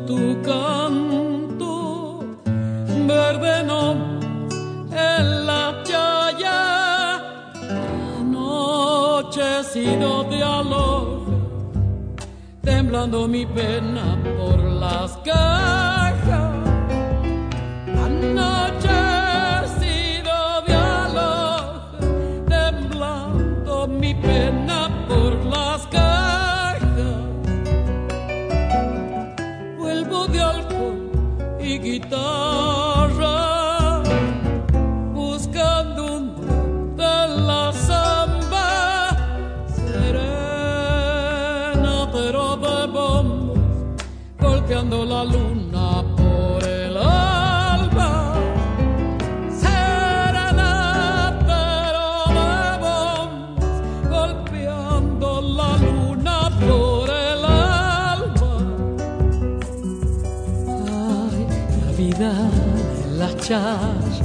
tu canto, verde nomás en la chaya, anochecido de aloja, temblando mi pena por las cajas. Anochecido de aloja, temblando mi pena por las cajas. Vuelvo de alcohol y guitarra, buscando un de la samba, serena pero de bombos, golpeando la luna por el alba. Serena pero de bombos, golpeando la luna por el alba. Ay, la vida en las chayas,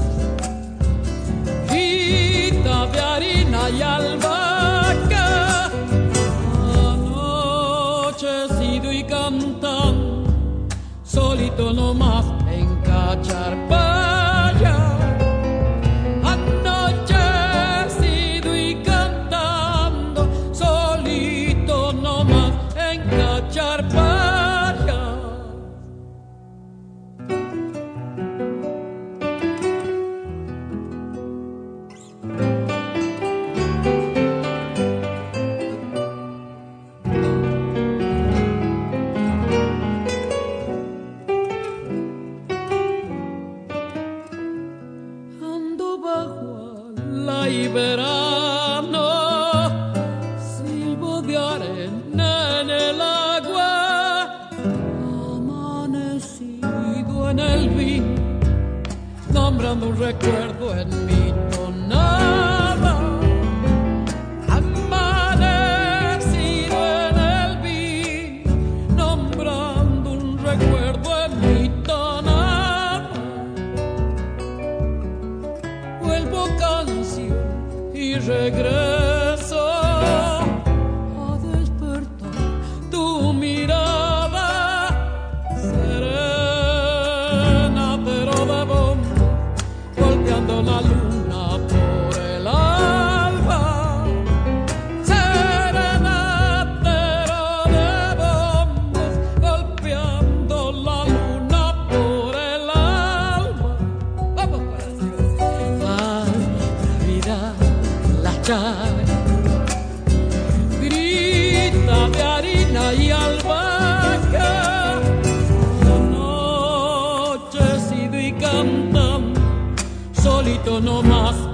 vida de harina y albahaca, anochecido y cantando, solito nomás en Cacharpaya. Anochecido y cantando, solito nomás en Cacharpaya. Ando bajo la y verano, silbo de arena en el agua, amanecido en el vino, nombrando un recuerdo en mi tonada. Amanecido en el vino, nombrando un recuerdo en mi tonada. Vuelvo canción y regreso a despertar tu mirada, serena pero de bombo, golpeando la luna por el alba. Serena pero de bombo, golpeando la luna por el alba. Vamos para allá. Ay, la vida, la chaya, grita de harina y albahaca, anochecido y cantando, solito nomás